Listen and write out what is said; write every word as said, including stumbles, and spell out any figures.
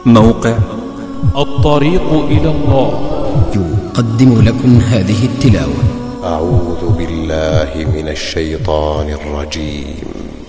موقع الطريق إلى الله يقدم لكم هذه التلاوة. أعوذ بالله من الشيطان الرجيم.